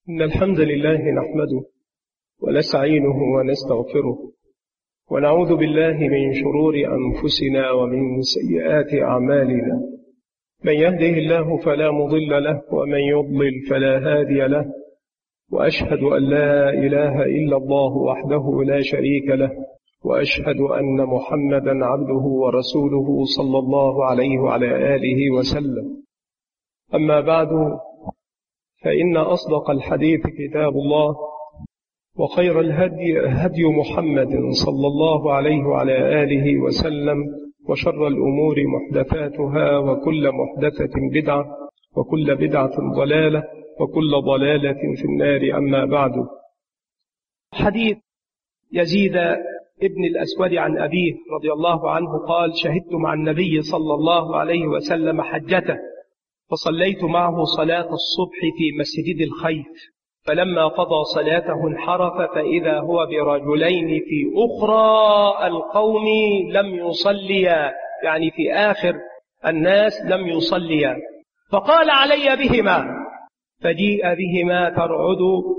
إن الحمد لله نحمده ونستعينه ونستغفره ونعوذ بالله من شرور أنفسنا ومن سيئات أعمالنا. من يهده الله فلا مضل له ومن يضلل فلا هادي له، وأشهد أن لا إله إلا الله وحده لا شريك له، وأشهد أن محمدا عبده ورسوله صلى الله عليه وعلى آله وسلم. أما بعد، فإن أصدق الحديث كتاب الله، وخير الهدي هدي محمد صلى الله عليه وعلى آله وسلم، وشر الأمور محدثاتها، وكل محدثة بدعة، وكل بدعة ضلالة، وكل ضلالة في النار. أما بعد، حديث يزيد ابن الأسود عن أبيه رضي الله عنه قال: شهدت مع النبي صلى الله عليه وسلم حجته، فصليت معه صلاة الصبح في مسجد الخيف، فلما قضى صلاته انحرف، فإذا هو برجلين في أخرى القوم لم يصليا، يعني في آخر الناس لم يصليا، فقال: علي بهما، فجيء بهما ترعد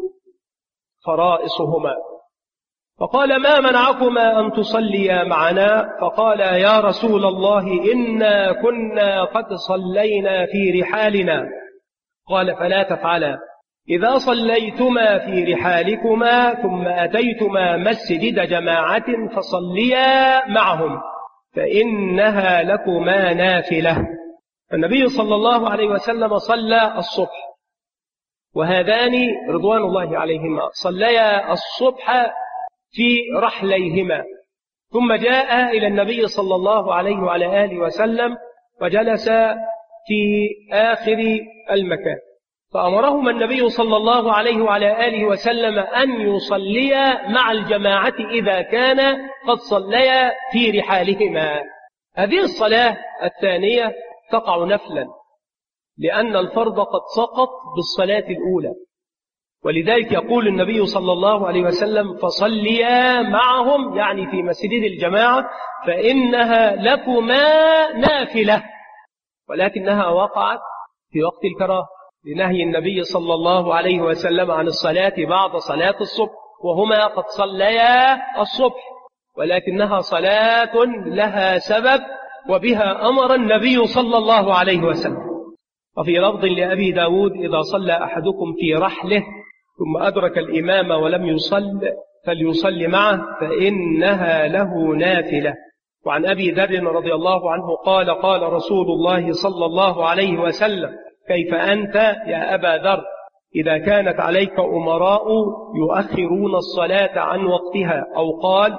فرائصهما، فقال: ما منعكما أن تصليا معنا؟ فقال: يا رسول الله، إنا كنا قد صلينا في رحالنا. قال: فلا تفعلا، إذا صليتما في رحالكما ثم أتيتما مسجد جماعة فصليا معهم، فإنها لكما نافلة. النبي صلى الله عليه وسلم صلى الصبح، وهذان رضوان الله عليهما صليا الصبح في رحليهما، ثم جاء إلى النبي صلى الله عليه وعلى آله وسلم وجلس في آخر المكان، فأمرهما النبي صلى الله عليه وعلى آله وسلم أن يصليا مع الجماعة إذا كان قد صليا في رحالهما. هذه الصلاة الثانية تقع نفلا، لأن الفرض قد سقط بالصلاة الأولى، ولذلك يقول النبي صلى الله عليه وسلم: فصليا معهم، يعني في مسجد الجماعة، فإنها لكما نافلة، ولكنها وقعت في وقت الكراهة لنهي النبي صلى الله عليه وسلم عن الصلاة بعد صلاة الصبح، وهما قد صليا الصبح، ولكنها صلاة لها سبب وبها أمر النبي صلى الله عليه وسلم. وفي لفظ لأبي داود: إذا صلى أحدكم في رحله ثم أدرك الإمام ولم يصل فليصل معه، فإنها له نافلة. وعن أبي ذر رضي الله عنه قال: قال رسول الله صلى الله عليه وسلم: كيف أنت يا أبا ذر إذا كانت عليك أمراء يؤخرون الصلاة عن وقتها، أو قال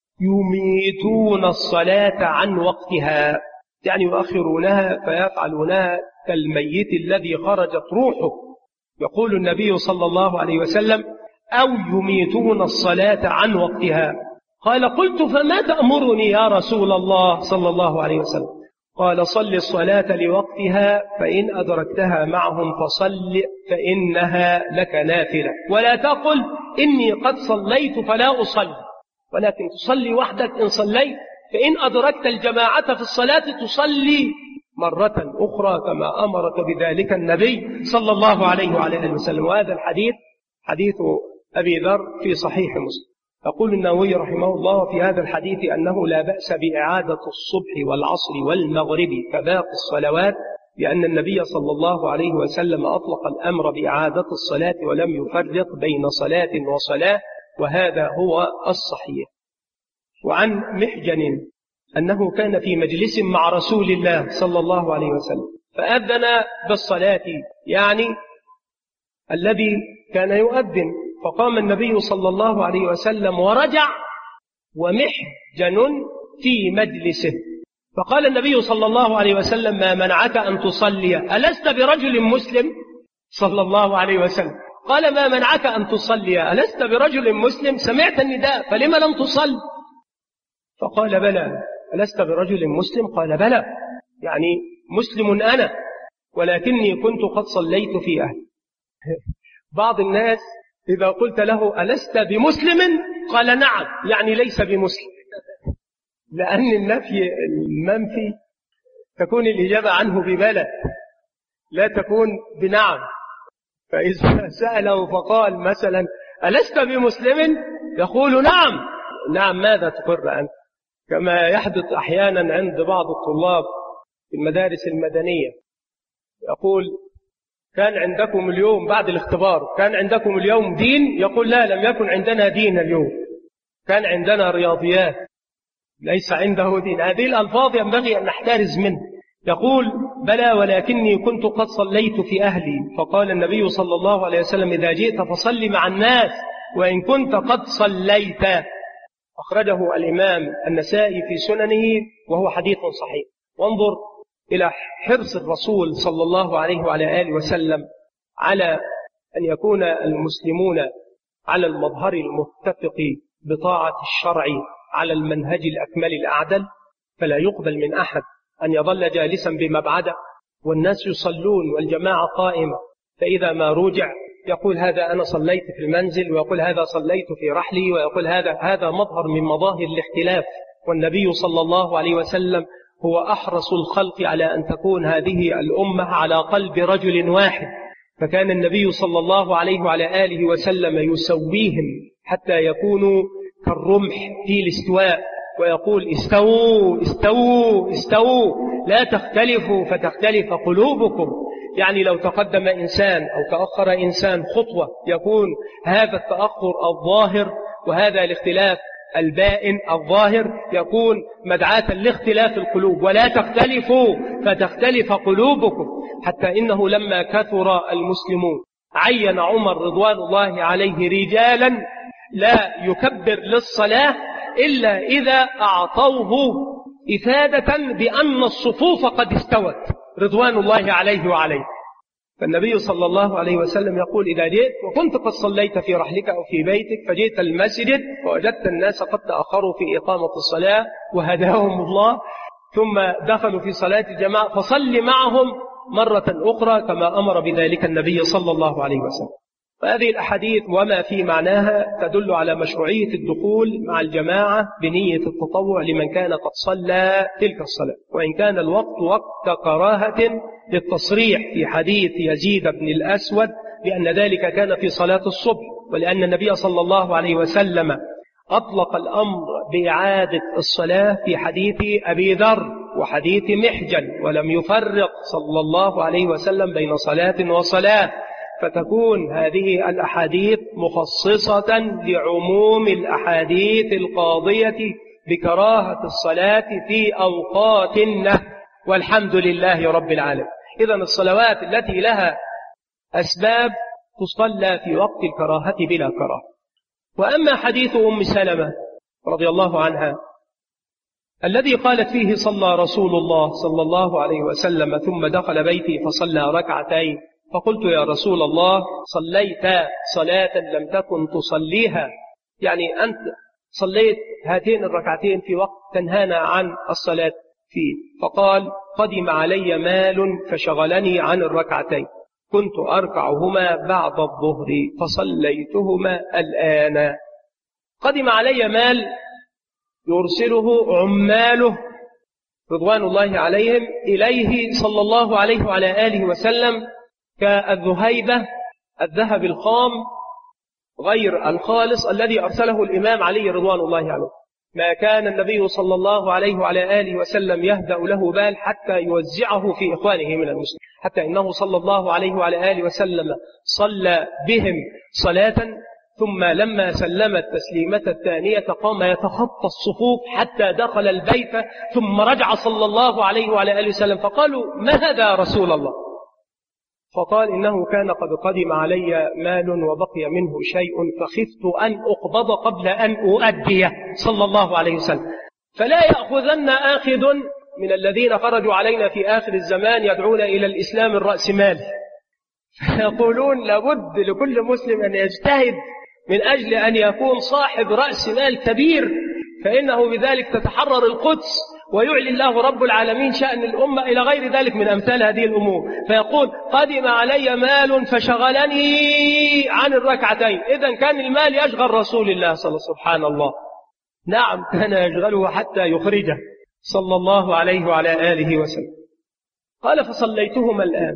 يميتون الصلاة عن وقتها، يعني يؤخرونها فيفعلونها كالميت الذي خرجت روحه. يقول النبي صلى الله عليه وسلم: أو يميتون الصلاة عن وقتها. قال: قلت: فما تأمرني يا رسول الله صلى الله عليه وسلم؟ قال: صل الصلاة لوقتها، فإن أدركتها معهم فصل، فإنها لك نافلة، ولا تقل إني قد صليت فلا أصلي، ولكن تصلي وحدك إن صليت، فإن أدركت الجماعة في الصلاة تصلي مرة أخرى كما أمرك بذلك النبي صلى الله عليه وعلى آله وسلم. وهذا الحديث حديث أبي ذر في صحيح مسلم. يقول النووي رحمه الله في هذا الحديث أنه لا بأس بإعادة الصبح والعصر والمغرب كباقي الصلوات، لأن النبي صلى الله عليه وسلم أطلق الأمر بإعادة الصلاة ولم يفرق بين صلاة وصلاة، وهذا هو الصحيح. وعن محجن أنه كان في مجلس مع رسول الله صلى الله عليه وسلم فأذن بالصلاة، يعني الذي كان يؤذن، فقام النبي صلى الله عليه وسلم ورجع ومحجن في مجلسه، فقال النبي صلى الله عليه وسلم: ما منعك أن تصلي؟ ألست برجل مسلم؟ صلى الله عليه وسلم قال: ما منعك أن تصلي؟ ألست برجل مسلم؟ سمعت النداء فلما لم تصل؟ فقال: بلى. ألست برجل مسلم؟ قال: بلى، يعني مسلم أنا، ولكني كنت قد صليت في أهلي. بعض الناس إذا قلت له: ألست بمسلم؟ قال: نعم، يعني ليس بمسلم، لأن النفي المنفي تكون الإجابة عنه ببلى، لا تكون بنعم. فإذا سأله فقال مثلا ألست بمسلم؟ يقول نعم. نعم ماذا تقر أنت؟ كما يحدث أحيانا عند بعض الطلاب في المدارس المدنية، يقول كان عندكم اليوم بعد الاختبار كان عندكم اليوم دين؟ يقول لا، لم يكن عندنا دين اليوم، كان عندنا رياضيات، ليس عنده دين. هذه الألفاظ ينبغي أن نحترز منه. يقول بلى ولكني كنت قد صليت في أهلي، فقال النبي صلى الله عليه وسلم إذا جئت فصل مع الناس وإن كنت قد صليت. أخرجه الإمام النسائي في سننه وهو حديث صحيح. وانظر إلى حرص الرسول صلى الله عليه وعلى آله وسلم على أن يكون المسلمون على المظهر المتفق بطاعة الشرع على المنهج الأكمل الأعدل، فلا يقبل من أحد أن يظل جالسا بمبعده والناس يصلون والجماعة قائمة، فإذا ما رجع يقول هذا أنا صليت في المنزل، ويقول هذا صليت في رحلي، ويقول هذا مظهر من مظاهر الاختلاف. والنبي صلى الله عليه وسلم هو أحرص الخلق على أن تكون هذه الأمة على قلب رجل واحد، فكان النبي صلى الله عليه وعلى آله وسلم يسويهم حتى يكونوا كالرمح في الاستواء، ويقول استووا استووا استووا لا تختلفوا فتختلف قلوبكم. يعني لو تقدم إنسان أو تأخر إنسان خطوة يكون هذا التأخر الظاهر وهذا الاختلاف البائن الظاهر يكون مدعاة لاختلاف القلوب. ولا تختلفوا فتختلف قلوبكم، حتى إنه لما كثر المسلمون عين عمر رضوان الله عليه رجالا لا يكبر للصلاة إلا إذا أعطوه إفادة بأن الصفوف قد استوت رضوان الله عليه وعليه. فالنبي صلى الله عليه وسلم يقول إذا جئت وكنت قد صليت في رحلك أو في بيتك فجئت المسجد ووجدت الناس قد تأخروا في إقامة الصلاة وهداهم الله ثم دخلوا في صلاة الجماعة فصل معهم مرة أخرى كما أمر بذلك النبي صلى الله عليه وسلم. فهذه الأحاديث وما في معناها تدل على مشروعية الدخول مع الجماعة بنية التطوع لمن كان قد صلى تلك الصلاة، وإن كان الوقت وقت كراهة للتصريح في حديث يزيد بن الأسود لأن ذلك كان في صلاة الصبح، ولأن النبي صلى الله عليه وسلم أطلق الأمر بإعادة الصلاة في حديث أبي ذر وحديث محجن، ولم يفرق صلى الله عليه وسلم بين صلاة وصلاة، فتكون هذه الأحاديث مخصصة لعموم الأحاديث القاضية بكراهة الصلاة في أوقات النهي، والحمد لله رب العالمين. إذن الصلوات التي لها أسباب تصلى في وقت الكراهة بلا كراهة. وأما حديث أم سلمة رضي الله عنها الذي قالت فيه صلى رسول الله صلى الله عليه وسلم ثم دخل بيتي فصلى ركعتين، فقلت يا رسول الله صليت صلاة لم تكن تصليها، يعني أنت صليت هاتين الركعتين في وقت تنهانا عن الصلاة فيه. فقال قدم علي مال فشغلني عن الركعتين، كنت أركعهما بعد الظهر فصليتهما الآن. قدم علي مال يرسله عماله رضوان الله عليهم إليه صلى الله عليه وعلى آله وسلم كالذهيبة الذهب الخام غير الخالص الذي أرسله الإمام علي رضوان الله عليه. ما كان النبي صلى الله عليه وعلى آله وسلم يهدأ له بال حتى يوزعه في إخوانه من المسلمين، حتى إنه صلى الله عليه وعلى آله وسلم صلى بهم صلاة ثم لما سلم التسليمة الثانية قام يتخطى الصفوف حتى دخل البيت ثم رجع صلى الله عليه وعلى آله وسلم فقالوا ما هذا يا رسول الله؟ فقال إنه كان قد قدم علي مال وبقي منه شيء فخفت أن أقبض قبل أن أؤديه صلى الله عليه وسلم، فلا يأخذن آخذ من الذين خرجوا علينا في آخر الزمان يدعون إلى الإسلام الرأسمالي، فيقولون لابد لكل مسلم أن يجتهد من أجل أن يكون صاحب رأس مال كبير، فإنه بذلك تتحرر القدس ويعلي الله رب العالمين شأن الأمة إلى غير ذلك من أمثال هذه الأمور. فيقول قدم علي مال فشغلني عن الركعتين. إذن كان المال يشغل رسول الله صلى الله عليه وسلم، سبحان الله، نعم كان يشغله حتى يخرجه صلى الله عليه وعلى آله وسلم. قال فصليتهما الآن.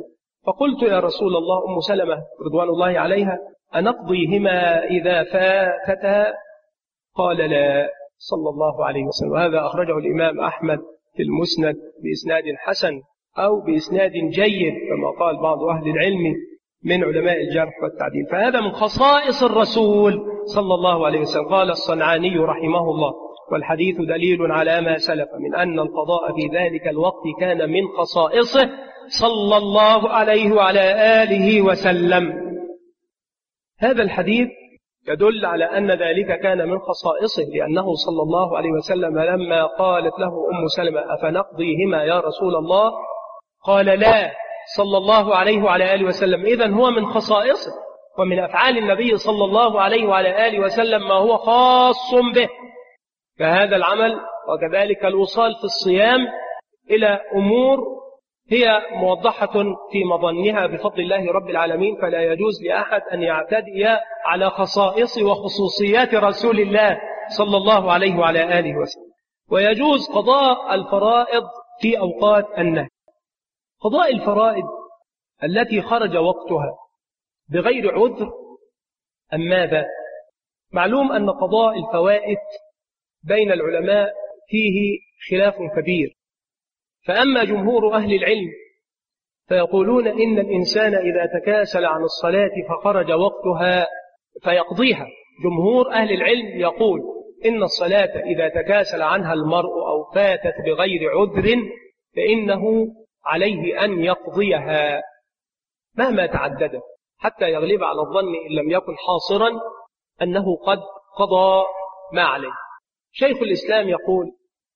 فقلت يا رسول الله أم سلمة رضوان الله عليها أنقضيهما إذا فاتتا؟ قال لا صلى الله عليه وسلم. وهذا أخرجه الإمام أحمد في المسند بإسناد حسن أو بإسناد جيد كما قال بعض أهل العلم من علماء الجرح والتعديل. فهذا من خصائص الرسول صلى الله عليه وسلم. قال الصنعاني رحمه الله: والحديث دليل على ما سلف من أن القضاء في ذلك الوقت كان من خصائصه صلى الله عليه وعلى آله وسلم. هذا الحديث يدل على أن ذلك كان من خصائصه، لأنه صلى الله عليه وسلم لما قالت له أم سلمة أفنقضيهما يا رسول الله؟ قال لا صلى الله عليه وعلى آله وسلم. إذن هو من خصائصه ومن أفعال النبي صلى الله عليه وعلى آله وسلم ما هو خاص به، كهذا العمل وكذلك الوصال في الصيام إلى أمور هي موضحة في مظنها بفضل الله رب العالمين، فلا يجوز لأحد أن يعتدي على خصائص وخصوصيات رسول الله صلى الله عليه وعلى آله وسلم. ويجوز قضاء الفرائض في أوقات النهي. قضاء الفرائض التي خرج وقتها بغير عذر أم ماذا؟ معلوم أن قضاء الفوائد بين العلماء فيه خلاف كبير، فأما جمهور أهل العلم فيقولون إن الإنسان إذا تكاسل عن الصلاة فخرج وقتها فيقضيها. جمهور أهل العلم يقول إن الصلاة إذا تكاسل عنها المرء أو فاتت بغير عذر فإنه عليه أن يقضيها مهما تعدد، حتى يغلب على الظن إن لم يكن حاصرا أنه قد قضى ما عليه. شيخ الإسلام يقول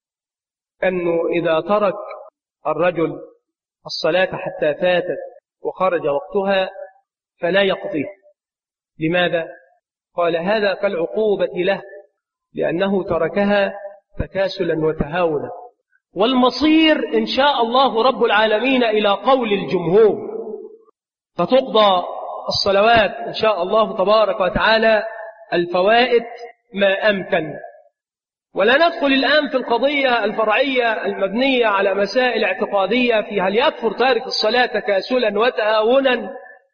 أنه إذا ترك الرجل الصلاة حتى فاتت وخرج وقتها فلا يقضيه. لماذا؟ قال هذا كالعقوبة له لأنه تركها تكاسلا وتهاونا، والمصير إن شاء الله رب العالمين إلى قول الجمهور، فتقضى الصلوات إن شاء الله تبارك وتعالى الفوائد ما أمكن. ولا ندخل الآن في القضية الفرعية المبنية على مسائل اعتقادية في هل يكفر تارك الصلاة تكاسلا وتهاونا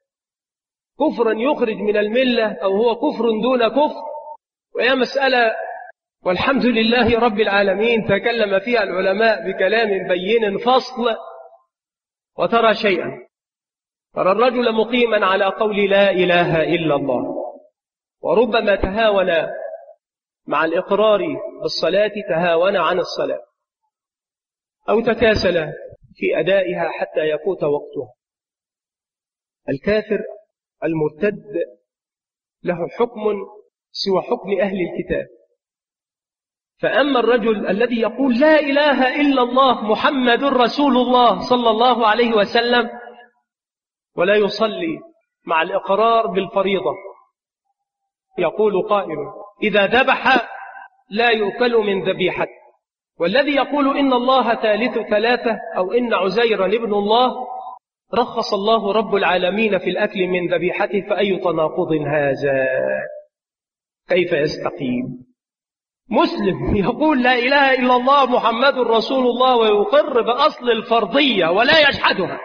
كفرا يخرج من الملة أو هو كفر دون كفر، وهي مسألة والحمد لله رب العالمين تكلم فيها العلماء بكلام بين فصل. وترى شيئا، ترى الرجل مقيما على قول لا إله إلا الله، وربما تهاون مع الإقرار بالصلاة تهاون عن الصلاة أو تكاسل في أدائها حتى يفوت وقتها. الكافر المرتد له حكم سوى حكم أهل الكتاب. فأما الرجل الذي يقول لا إله إلا الله محمد رسول الله صلى الله عليه وسلم ولا يصلي مع الإقرار بالفريضة، يقول قائل إذا ذبح لا يؤكل من ذبيحته، والذي يقول إن الله ثالث ثلاثة أو إن عزيرا ابن الله رخص الله رب العالمين في الأكل من ذبيحته، فأي تناقض هذا؟ كيف يستقيم؟ مسلم يقول لا إله إلا الله محمد رسول الله ويقر بأصل الفرضية ولا يجحدها،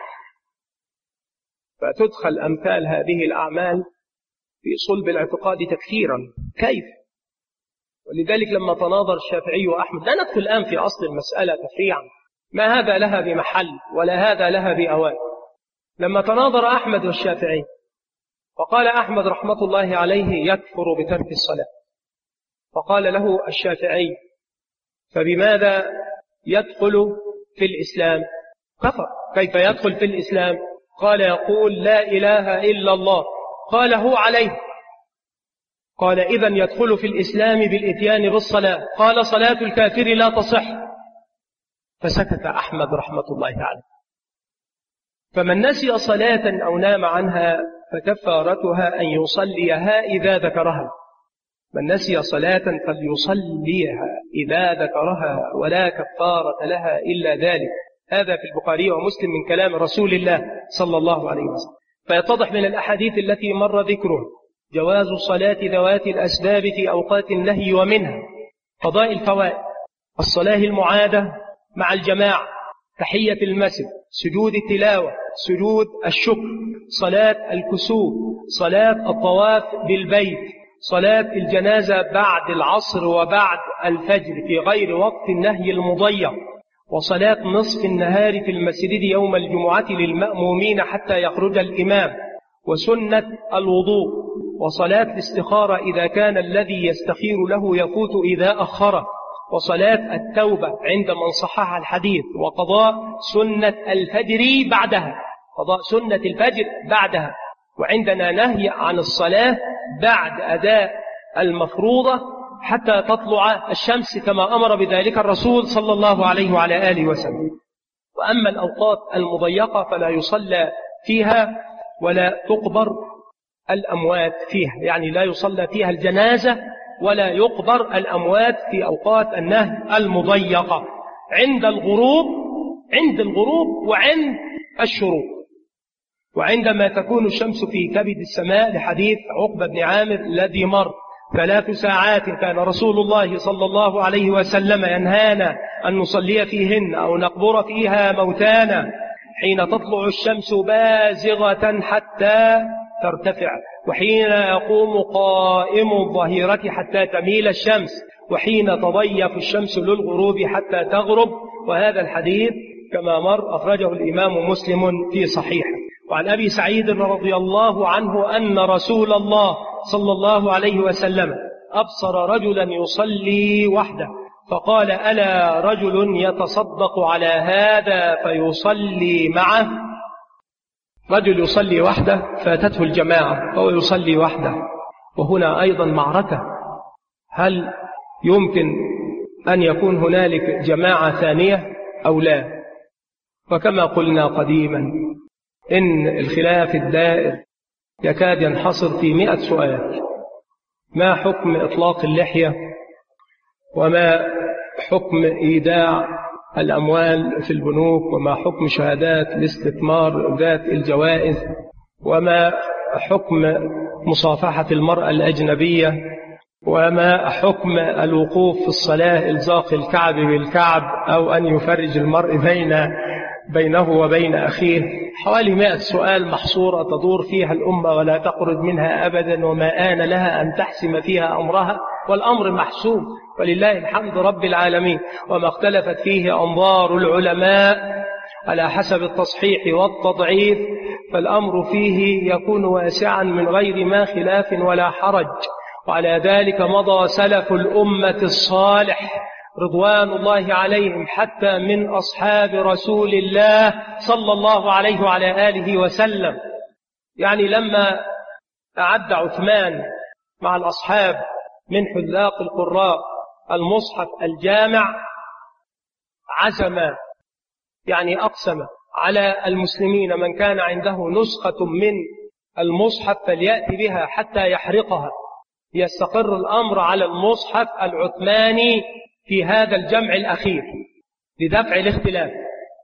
فتدخل أمثال هذه الأعمال في صلب الاعتقاد تكثيرا. كيف؟ ولذلك لما تناظر الشافعي وأحمد، لا ندخل الآن في أصل المسألة تفريعا، ما هذا لها بمحل ولا هذا لها بأوان. لما تناظر أحمد والشافعي فقال أحمد رحمة الله عليه يكفر بترك الصلاة، فقال له الشافعي فبماذا يدخل في الإسلام؟ كفر. كيف يدخل في الإسلام؟ قال يقول لا إله إلا الله. قال هو عليه. قال إذن يدخل في الإسلام بالإتيان بالصلاة. قال صلاة الكافر لا تصح. فسكت أحمد رحمة الله عليه. فمن نسي صلاة أو نام عنها فكفارتها أن يصليها إذا ذكرها. من نسي صلاة فليصليها إذا ذكرها ولا كفارة لها إلا ذلك. هذا في البخاري ومسلم من كلام رسول الله صلى الله عليه وسلم. فيتضح من الأحاديث التي مر ذكره جواز صلاة ذوات الأسباب في أوقات النهي، ومنها قضاء الفوائد، الصلاة المعادة مع الجماعة، تحية المسجد، سجود التلاوة، سجود الشكر، صلاة الكسوف، صلاة الطواف بالبيت، صلاة الجنازة بعد العصر وبعد الفجر في غير وقت النهي المضيق، وصلاة نصف النهار في المسجد يوم الجمعة للمأمومين حتى يخرج الإمام، وسنة الوضوء، وصلاة الاستخارة إذا كان الذي يستخير له يفوت إذا أخره، وصلاة التوبة عند من صحح الحديث، وقضاء سنة الفجر بعدها، قضاء سنة الفجر بعدها. وعندنا نهي عن الصلاة بعد أداء المفروضة حتى تطلع الشمس كما أمر بذلك الرسول صلى الله عليه وعلى آله وسلم. وأما الأوقات المضيقة فلا يصلى فيها ولا تقبر الأموات فيها، يعني لا يصلى فيها الجنازة ولا يقبر الأموات في أوقات النهي المضيقة عند الغروب وعند الشروق، وعندما تكون الشمس في كبد السماء، لحديث عقبة بن عامر الذي مر 3 ساعات كان رسول الله صلى الله عليه وسلم ينهانا أن نصلي فيهن أو نقبر فيها موتانا، حين تطلع الشمس بازغة حتى ترتفع، وحين يقوم قائم الظهيرة حتى تميل الشمس، وحين تضيف الشمس للغروب حتى تغرب. وهذا الحديث كما مر أخرجه الإمام مسلم في صحيحه. وعن أبي سعيد رضي الله عنه أن رسول الله صلى الله عليه وسلم أبصر رجلا يصلي وحده فقال: ألا رجل يتصدق على هذا فيصلي معه؟ رجل يصلي وحده فاتته الجماعة وهو يصلي وحده، وهنا أيضا معركة، هل يمكن أن يكون هنالك جماعة ثانية أو لا؟ وكما قلنا قديما إن الخلاف الدائر يكاد ينحصر في 100 سؤال: ما حكم إطلاق اللحية؟ وما حكم إيداع الأموال في البنوك؟ وما حكم شهادات الاستثمار ذات الجوائز؟ وما حكم مصافحة المرأة الأجنبية؟ وما حكم الوقوف في الصلاة إلزاق الكعب بالكعب أو أن يفرج المرء بينه وبين أخيه؟ حوالي 100 سؤال محصورة تدور فيها الأمة ولا تخرج منها أبدا، وما آن لها أن تحسم فيها أمرها، والأمر محسوم ولله الحمد رب العالمين. وما اختلفت فيه أنظار العلماء على حسب التصحيح والتضعيف، فالأمر فيه يكون واسعا من غير ما خلاف ولا حرج. وعلى ذلك مضى سلف الأمة الصالح رضوان الله عليهم حتى من أصحاب رسول الله صلى الله عليه وعلى آله وسلم. يعني لما أعد عثمان مع الأصحاب من حذاق القراء المصحف الجامع، عزم يعني أقسم على المسلمين من كان عنده نسخة من المصحف فليأتي بها حتى يحرقها، يستقر الأمر على المصحف العثماني في هذا الجمع الأخير لدفع الاختلاف.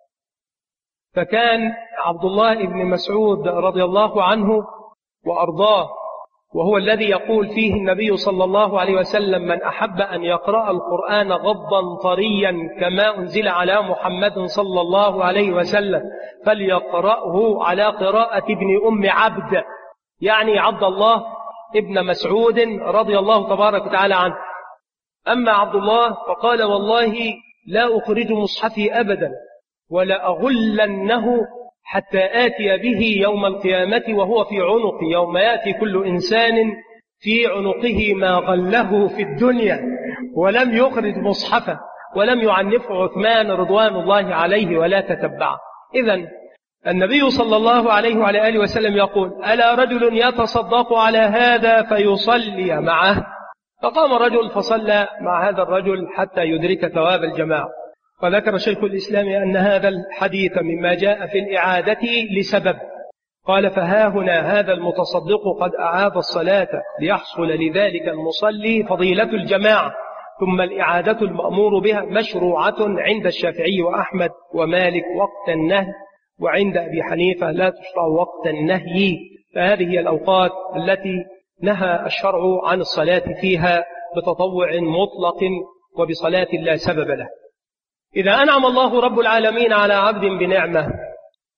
فكان عبد الله بن مسعود رضي الله عنه وأرضاه، وهو الذي يقول فيه النبي صلى الله عليه وسلم: من أحب أن يقرأ القرآن غضا طريا كما أنزل على محمد صلى الله عليه وسلم فليقرأه على قراءة ابن أم عبد، يعني عبد الله ابن مسعود رضي الله تبارك وتعالى عنه. أما عبد الله فقال: والله لا أخرج مصحفي أبدا ولا أغلنه حتى آتي به يوم القيامة وهو في عنقي، يوم يأتي كل إنسان في عنقه ما غله في الدنيا ولم يخرج مصحفه ولم يعنفه عثمان رضوان الله عليه ولا تتبعه. إذن النبي صلى الله عليه وعلى آله وسلم يقول: ألا رجل يتصدق على هذا فيصلي معه؟ فقام رجل فصلى مع هذا الرجل حتى يدرك ثواب الجماعة. وذكر شيخ الإسلام أن هذا الحديث مما جاء في الإعادة لسبب، قال: فها هنا هذا المتصدق قد أعاد الصلاة ليحصل لذلك المصلي فضيلة الجماعة، ثم الإعادة المأمور بها مشروعة عند الشافعي وأحمد ومالك وقت النهي، وعند أبي حنيفة لا تشرع وقت النهي. فهذه هي الأوقات التي نهى الشرع عن الصلاة فيها بتطوع مطلق وبصلاة لا سبب له. إذا أنعم الله رب العالمين على عبد بنعمة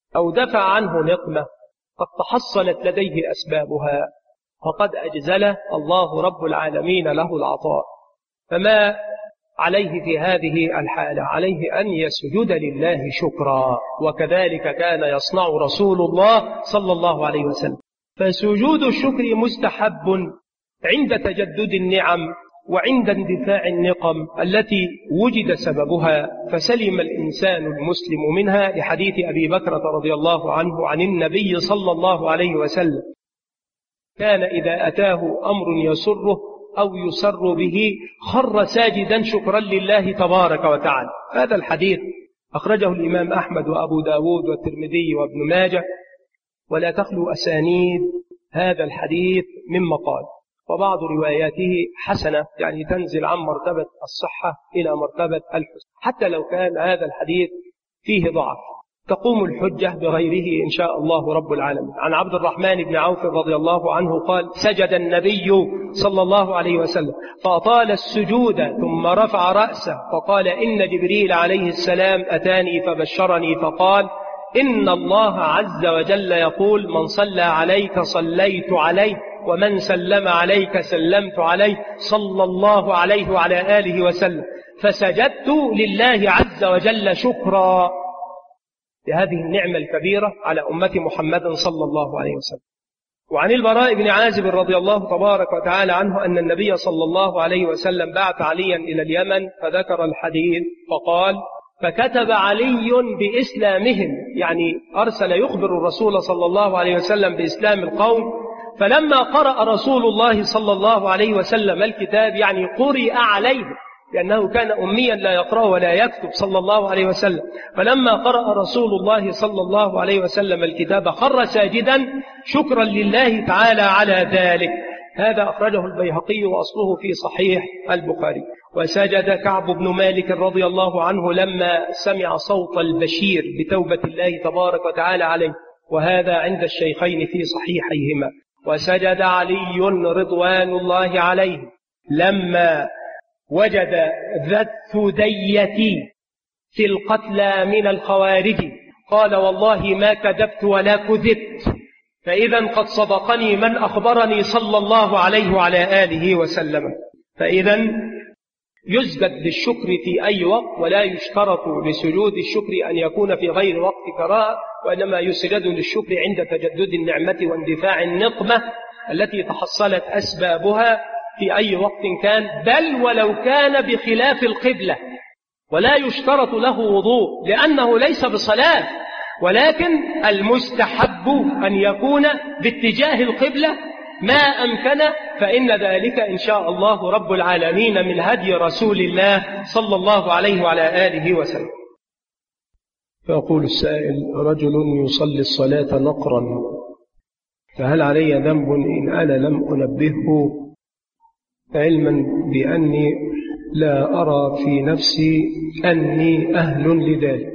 أو دفع عنه نقمة قد تحصلت لديه أسبابها، فقد أجزل الله رب العالمين له العطاء. فما عليه في هذه الحالة؟ عليه أن يسجد لله شكرا، وكذلك كان يصنع رسول الله صلى الله عليه وسلم. فسجود الشكر مستحب عند تجدد النعم وعند اندفاع النقم التي وجد سببها فسلم الإنسان المسلم منها، لحديث أبي بكرة رضي الله عنه عن النبي صلى الله عليه وسلم: كان إذا أتاه أمر يسره أو يسر به خر ساجدا شكرا لله تبارك وتعالى. هذا الحديث أخرجه الإمام أحمد وأبو داود والترمذي وابن ماجه، ولا تخلو أسانيد هذا الحديث من مقال، وبعض رواياته حسنة، يعني تنزل عن مرتبة الصحة إلى مرتبة الحسن، حتى لو كان هذا الحديث فيه ضعف تقوم الحجة بغيره إن شاء الله رب العالمين. عن عبد الرحمن بن عوف رضي الله عنه قال: سجد النبي صلى الله عليه وسلم فأطال السجود ثم رفع رأسه فقال: إن جبريل عليه السلام أتاني فبشرني فقال: إن الله عز وجل يقول: من صلى عليك صليت عليه، ومن سلم عليك سلمت عليه، صلى الله عليه وعلى آله وسلم. فسجدت لله عز وجل شكرا لهذه النعمة الكبيرة على أمة محمد صلى الله عليه وسلم. وعن البراء بن عازب رضي الله تبارك وتعالى عنه أن النبي صلى الله عليه وسلم بعث عليا إلى اليمن فذكر الحديث فقال: فكتب علي بإسلامهم، يعني أرسل يخبر الرسول صلى الله عليه وسلم بإسلام القوم. فلما قرأ رسول الله صلى الله عليه وسلم الكتاب، يعني قرئ عليه لأنه كان أميا لا يقرأ ولا يكتب صلى الله عليه وسلم، فلما قرأ رسول الله صلى الله عليه وسلم الكتاب خر ساجدا شكرا لله تعالى على ذلك. هذا أخرجه البيهقي وأصله في صحيح البخاري. وسجد كعب بن مالك رضي الله عنه لما سمع صوت البشير بتوبة الله تبارك وتعالى عليه، وهذا عند الشيخين في صحيحيهما. وسجد علي رضوان الله عليه لما وجد ذا الثدية في القتلى من الخوارج، قال: والله ما كذبت ولا كذبت، فإذا قد صدقني من أخبرني صلى الله عليه وعلى آله وسلم. فإذا يسجد للشكر في أي وقت، ولا يشترط لسجود الشكر أن يكون في غير وقت كراهة، وإنما يسجد للشكر عند تجدد النعمة واندفاع النقمة التي تحصلت أسبابها في أي وقت كان، بل ولو كان بخلاف القبلة، ولا يشترط له وضوء لأنه ليس بصلاة، ولكن المستحب أن يكون باتجاه القبلة ما أمكن، فإن ذلك إن شاء الله رب العالمين من هدي رسول الله صلى الله عليه وعلى آله وسلم. فيقول السائل: رجل يصلي الصلاة نقرا، فهل علي ذنب إن أنا لم أنبهه، علما بأني لا أرى في نفسي أني أهل لذلك؟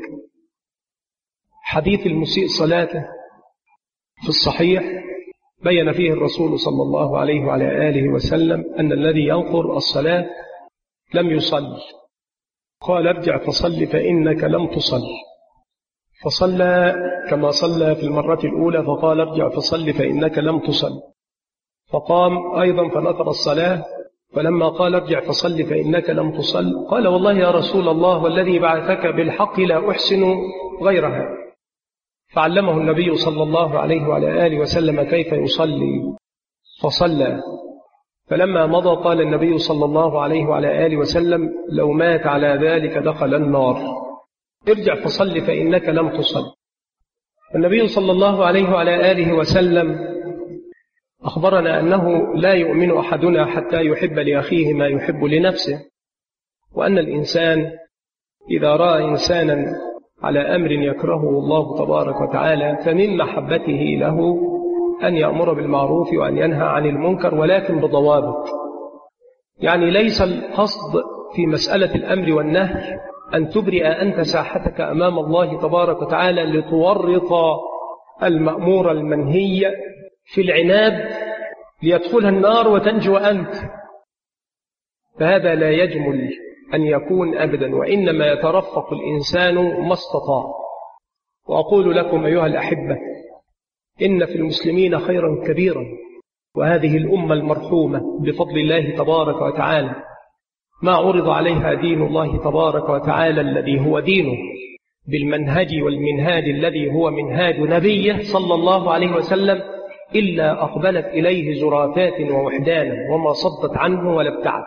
حديث المسيء صلاته في الصحيح بين فيه الرسول صلى الله عليه وعلى آله وسلم أن الذي ينقر الصلاة لم يصل، قال: ارجع فصل فإنك لم تصل، فصلى كما صلى في المرة الأولى، فقال: ارجع فصل فإنك لم تصل، فقام أيضا فنقر الصلاة، فلما قال: ارجع فصل فإنك لم تصل، قال: والله يا رسول الله والذي بعثك بالحق لا أحسن غيرها. فعلمه النبي صلى الله عليه وعلى آله وسلم كيف يصلي فصلى. فلما مضى قال النبي صلى الله عليه وعلى آله وسلم: لو مات على ذلك دخل النار، ارجع فصل فإنك لم تصل. النبي صلى الله عليه وعلى آله وسلم أخبرنا أنه لا يؤمن أحدنا حتى يحب لأخيه ما يحب لنفسه، وأن الإنسان إذا رأى إنسانا على أمر يكرهه الله تبارك وتعالى فمن محبته له أن يأمر بالمعروف وأن ينهى عن المنكر، ولكن بضوابط. يعني ليس القصد في مسألة الأمر والنهي أن تبرئ أنت ساحتك أمام الله تبارك وتعالى لتورط المأمور المنهي في العناد ليدخلها النار وتنجو أنت، فهذا لا يجمل أن يكون أبدا، وإنما يترفق الإنسان ما استطاع. وأقول لكم أيها الأحبة إن في المسلمين خيرا كبيرا، وهذه الأمة المرحومة بفضل الله تبارك وتعالى ما عرض عليها دين الله تبارك وتعالى الذي هو دينه بالمنهج والمنهاج الذي هو منهاج نبيه صلى الله عليه وسلم إلا أقبلت إليه زرافات ووحدانا وما صدت عنه ولا ابتعدت.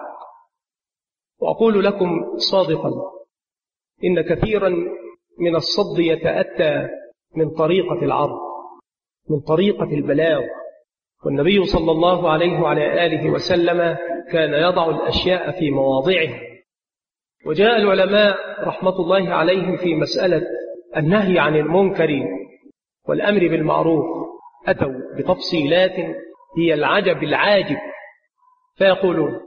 وأقول لكم صادقا إن كثيرا من الصد يتأتى من طريقة العرض، من طريقة البلاغ، والنبي صلى الله عليه وعلى آله وسلم كان يضع الأشياء في مواضعها. وجاء العلماء رحمة الله عليهم في مسألة النهي عن المنكر والأمر بالمعروف أتوا بتفصيلات هي العجب العاجب، فيقولون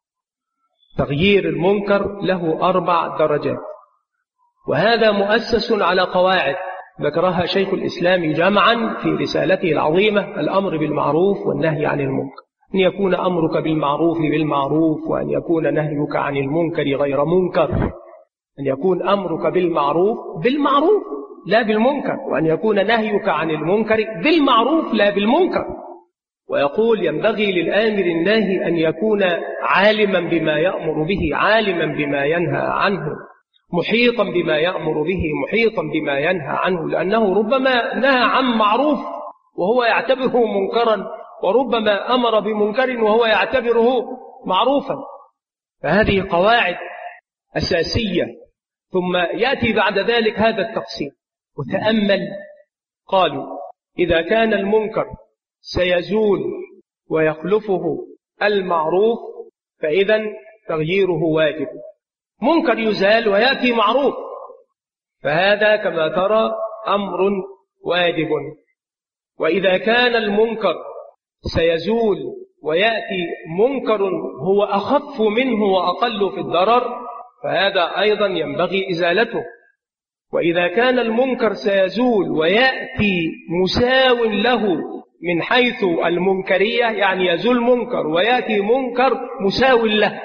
تغيير المنكر له 4 درجات، وهذا مؤسس على قواعد ذكرها شيخ الإسلام جمعا في رسالته العظيمة الأمر بالمعروف والنهي عن المنكر، أن يكون أمرك بالمعروف بالمعروف، وأن يكون نهيك عن المنكر غير منكر، أن يكون أمرك بالمعروف بالمعروف لا بالمنكر، وأن يكون نهيك عن المنكر بالمعروف لا بالمنكر. ويقول ينبغي للآمر الناهي أن يكون عالما بما يأمر به، عالما بما ينهى عنه، محيطا بما يأمر به، محيطا بما ينهى عنه، لأنه ربما نهى عن معروف وهو يعتبره منكرا، وربما أمر بمنكر وهو يعتبره معروفا. فهذه قواعد أساسية. ثم يأتي بعد ذلك هذا التقسيم. وتأمل، قالوا إذا كان المنكر سيزول ويخلفه المعروف فإذا تغييره واجب. منكر يزال ويأتي معروف، فهذا كما ترى أمر واجب. وإذا كان المنكر سيزول ويأتي منكر هو أخف منه وأقل في الضرر فهذا أيضا ينبغي إزالته. وإذا كان المنكر سيزول ويأتي مساو له من حيث المنكرية، يعني يزول منكر ويأتي منكر مساو له،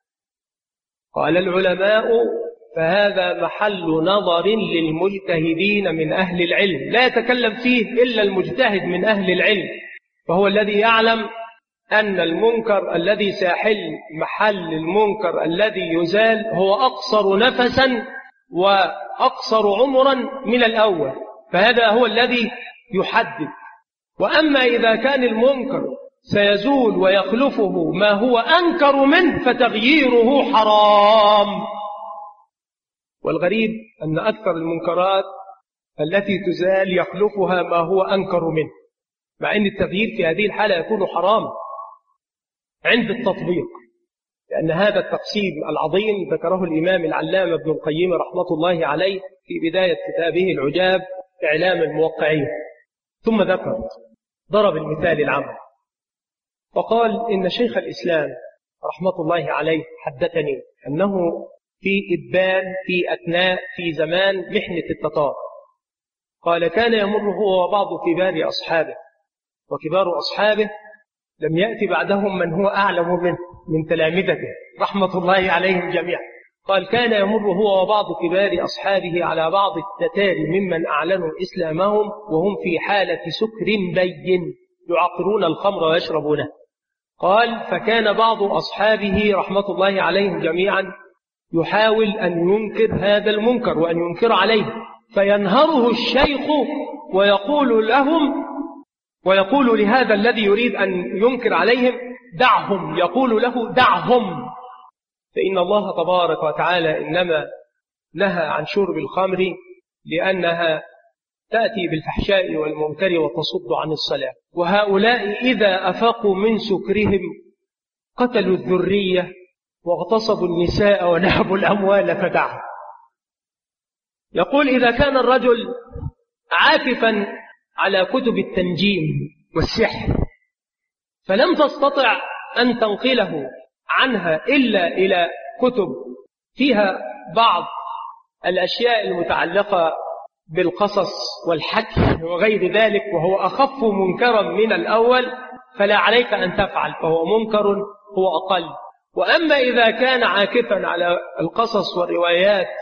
قال العلماء فهذا محل نظر للمجتهدين من أهل العلم، لا يتكلم فيه إلا المجتهد من أهل العلم، فهو الذي يعلم أن المنكر الذي سيحل محل المنكر الذي يزال هو أقصر نفسا وأقصر عمرا من الأول، فهذا هو الذي يحدد. وأما إذا كان المنكر سيزول ويخلفه ما هو أنكر منه فتغييره حرام. والغريب أن أكثر المنكرات التي تزال يخلفها ما هو أنكر منه، مع أن التغيير في هذه الحالة يكون حرام عند التطبيق، لأن هذا التقسيم العظيم ذكره الإمام العلامة ابن القيم رحمة الله عليه في بداية كتابه العجاب إعلام الموقعين. ثم ضرب المثال العام فقال إن شيخ الإسلام رحمة الله عليه حدثني أنه في إبان في زمان محنة التتار، قال كان يمر هو وبعض كبار أصحابه، وكبار أصحابه لم يأتي بعدهم من هو أعلم منه من تلامذته رحمة الله عليهم جميعا. قال كان يمر هو وبعض كبار أصحابه على بعض التتار ممن أعلنوا إسلامهم وهم في حالة سكر بين يعقرون الخمر ويشربونه. قال فكان بعض أصحابه رحمة الله عليهم جميعا يحاول أن ينكر هذا المنكر وأن ينكر عليه، فينهره الشيخ ويقول لهذا الذي يريد أن ينكر عليهم دعهم، يقول له دعهم، فإن الله تبارك وتعالى إنما نهى عن شرب الخمر لأنها تأتي بالفحشاء والمنكر وتصد عن الصلاة، وهؤلاء إذا أفاقوا من سكرهم قتلوا الذرية واغتصبوا النساء ونهبوا الأموال فدعهم. يقول إذا كان الرجل عاكفا على كتب التنجيم والسحر فلم تستطع أن تنقله عنها إلا إلى كتب فيها بعض الأشياء المتعلقة بالقصص والحكي وغير ذلك وهو أخف منكرا من الأول، فلا عليك أن تفعل، فهو منكر هو أقل. وأما إذا كان عاكفا على القصص والروايات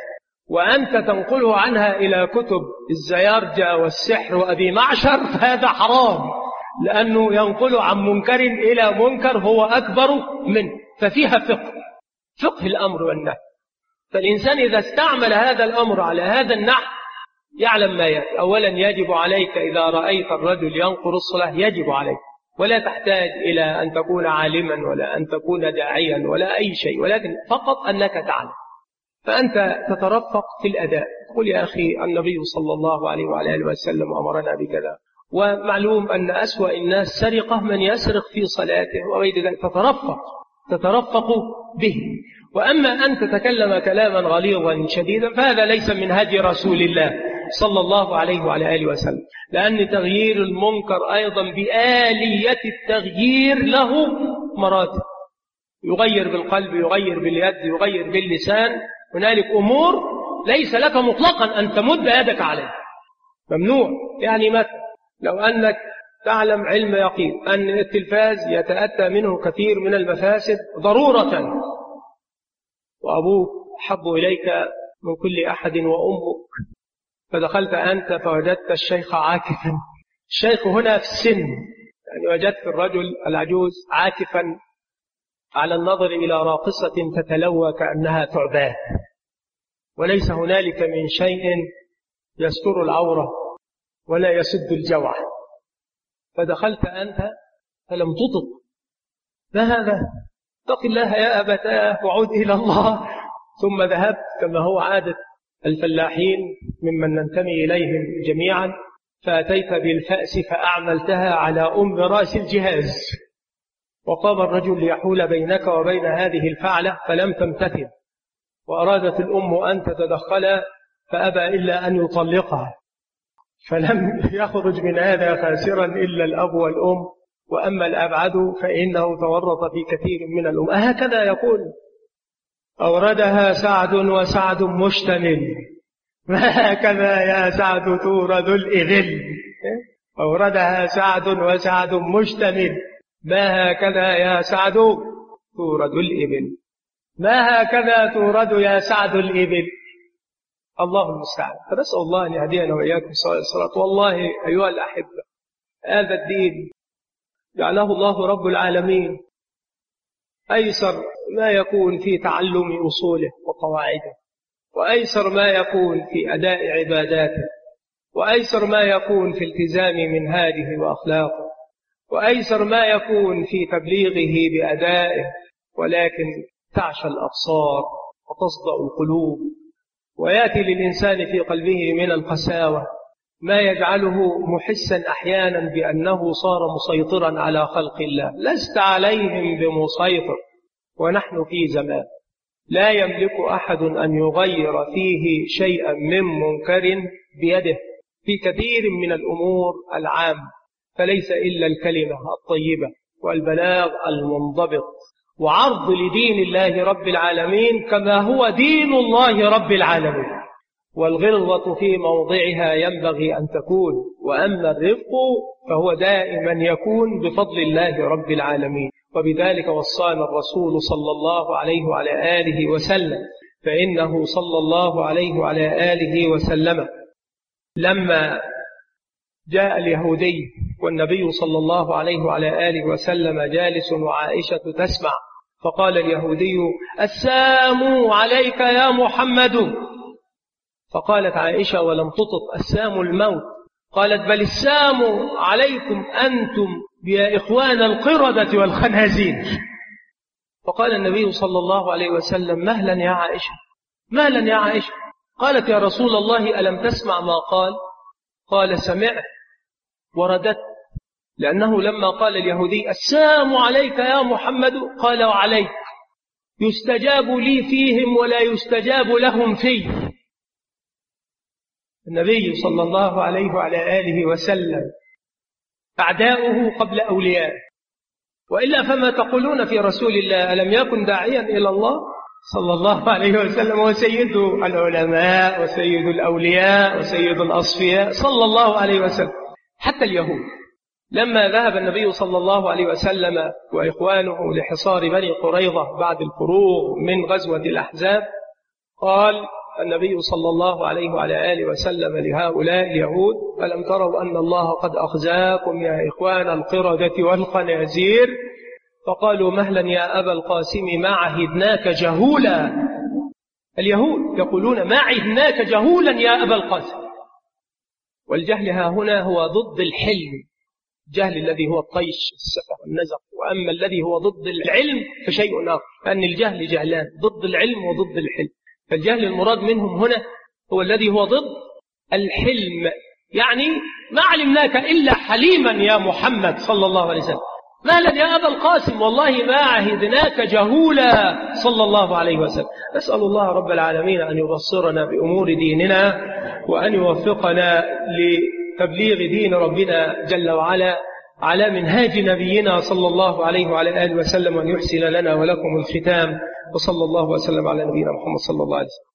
وأنت تنقله عنها إلى كتب الزيارجة والسحر وأبي معشر، فهذا حرام، لأنه ينقل عن منكر إلى منكر هو أكبر منه، ففيها فقه الأمر والنهي. فالإنسان إذا استعمل هذا الأمر على هذا النحو يعلم ما يأتي. أولا يجب عليك إذا رأيت الرجل ينقر الصلاة يجب عليك، ولا تحتاج إلى أن تكون عالما ولا أن تكون داعيا ولا أي شيء، ولكن فقط أنك تعلم. فأنت تترفق في الأداء، تقول يا أخي النبي صلى الله عليه وعلى آله وسلم أمرنا بكذا، ومعلوم أن أسوأ الناس سرقة من يسرق في صلاته وغير ذلك، تترفق به. وأما أن تتكلم كلاما غليظا شديدا فهذا ليس من هدي رسول الله صلى الله عليه وعلى آله وسلم، لأن تغيير المنكر أيضا بآلية التغيير له مراتب، يغير بالقلب، يغير باليد، يغير باللسان. هنالك أمور ليس لك مطلقا أن تمد يدك عليها، ممنوع. يعني مثلا لو أنك تعلم علم يقين أن التلفاز يتأتى منه كثير من المفاسد ضرورة، وأبوك أحب إليك من كل أحد وأمك، فدخلت أنت فوجدت الشيخ عاكفا. الشيخ هنا في السن، يعني وجدت الرجل العجوز عاكفا على النظر إلى راقصة تتلوى كأنها ثعبان، وليس هنالك من شيء يستر العورة ولا يسد الجوع، فدخلت أنت فلم تطق. ما هذا؟ اتق الله يا أبتاه وعود إلى الله. ثم ذهبت كما هو عادة الفلاحين ممن ننتمي إليهم جميعا، فأتيت بالفأس فأعملتها على رأس الجهاز، وقام الرجل ليحول بينك وبين هذه الفعلة فلم تمتثل، وأرادت الأم أن تتدخل فأبى إلا أن يطلقها، فلم يخرج من هذا خاسرا إلا الأب والأم، وأما الأبعد فإنه تورط في كثير من الأم. هكذا يقول أوردها سعد وسعد مشتمل، ما هكذا يا سعد تورد الإذل. أوردها سعد وسعد مشتمل، ما هكذا يا سعد تورد الإبل، ما هكذا تورد يا سعد الإبل. الله المستعان. فنسأل الله أن يهدينا وإياكم سواء الصراط. والله أيها الأحبة هذا الدين جعله الله رب العالمين أيسر ما يكون في تعلم أصوله وقواعده، وأيسر ما يكون في أداء عباداته، وأيسر ما يكون في التزام منهاجه وأخلاقه، وأيسر ما يكون في تبليغه بأدائه، ولكن تعشى الأبصار وتصدأ القلوب، ويأتي للإنسان في قلبه من القساوة ما يجعله محسا أحيانا بأنه صار مسيطرا على خلق الله. لست عليهم بمسيطر، ونحن في زمان لا يملك أحد أن يغير فيه شيئا من منكر بيده في كثير من الأمور العامة، فليس إلا الكلمة الطيبة والبلاغ المنضبط وعرض لدين الله رب العالمين كما هو دين الله رب العالمين. والغلظة في موضعها ينبغي أن تكون، وأما الرفق فهو دائما يكون بفضل الله رب العالمين. وبذلك وصانا الرسول صلى الله عليه وعلى آله وسلم، فإنه صلى الله عليه وعلى آله وسلم لما جاء اليهودي والنبي صلى الله عليه وعلى آله وسلم جالس وعائشة تسمع، فقال اليهودي السام عليك يا محمد، فقالت عائشة ولم تطق السام الموت، قالت بل السام عليكم أنتم يا إخوان القردة والخنازير. فقال النبي صلى الله عليه وسلم مهلا يا عائشة، مهلا يا عائشة. قالت يا رسول الله ألم تسمع ما قال؟ قال سمعت وردت، لأنه لما قال اليهودي السام عليك يا محمد قال وعليك، يستجاب لي فيهم ولا يستجاب لهم في. النبي صلى الله عليه وعلى آله وسلم أعداؤه قبل أولياء، وإلا فما تقولون في رسول الله؟ ألم يكن داعيا إلى الله صلى الله عليه وسلم وسيد العلماء وسيد الأولياء وسيد الأصفياء صلى الله عليه وسلم. حتى اليهود لما ذهب النبي صلى الله عليه وسلم وإخوانه لحصار بني قريظة بعد الفروغ من غزوة الأحزاب، قال النبي صلى الله عليه وعلى آله وسلم لهؤلاء اليهود: ألم تروا أن الله قد أخزاكم يا إخوان القردة والخنازير؟ فقالوا: مهلا يا أبا القاسم ما عهدناك جهولا. اليهود يقولون: ما عهدناك جهولا يا أبا القاسم. والجهل ها هنا هو ضد الحلم، الجهل الذي هو الطيش السفه والنزق، وأما الذي هو ضد العلم فشيء آخر، لأن الجهل جهلان، ضد العلم وضد الحلم. فالجهل المراد منهم هنا هو الذي هو ضد الحلم، يعني ما علمناك إلا حليما يا محمد صلى الله عليه وسلم. مالا يا أبا القاسم والله ما عهدناك جهولا صلى الله عليه وسلم. نسأل الله رب العالمين أن يبصرنا بأمور ديننا، وأن يوفقنا لتبليغ دين ربنا جل وعلا على منهاج نبينا صلى الله عليه وعلى آله وسلم، وأن يحسن لنا ولكم الختام. وصلى الله وسلم على نبينا محمد صلى الله عليه وسلم.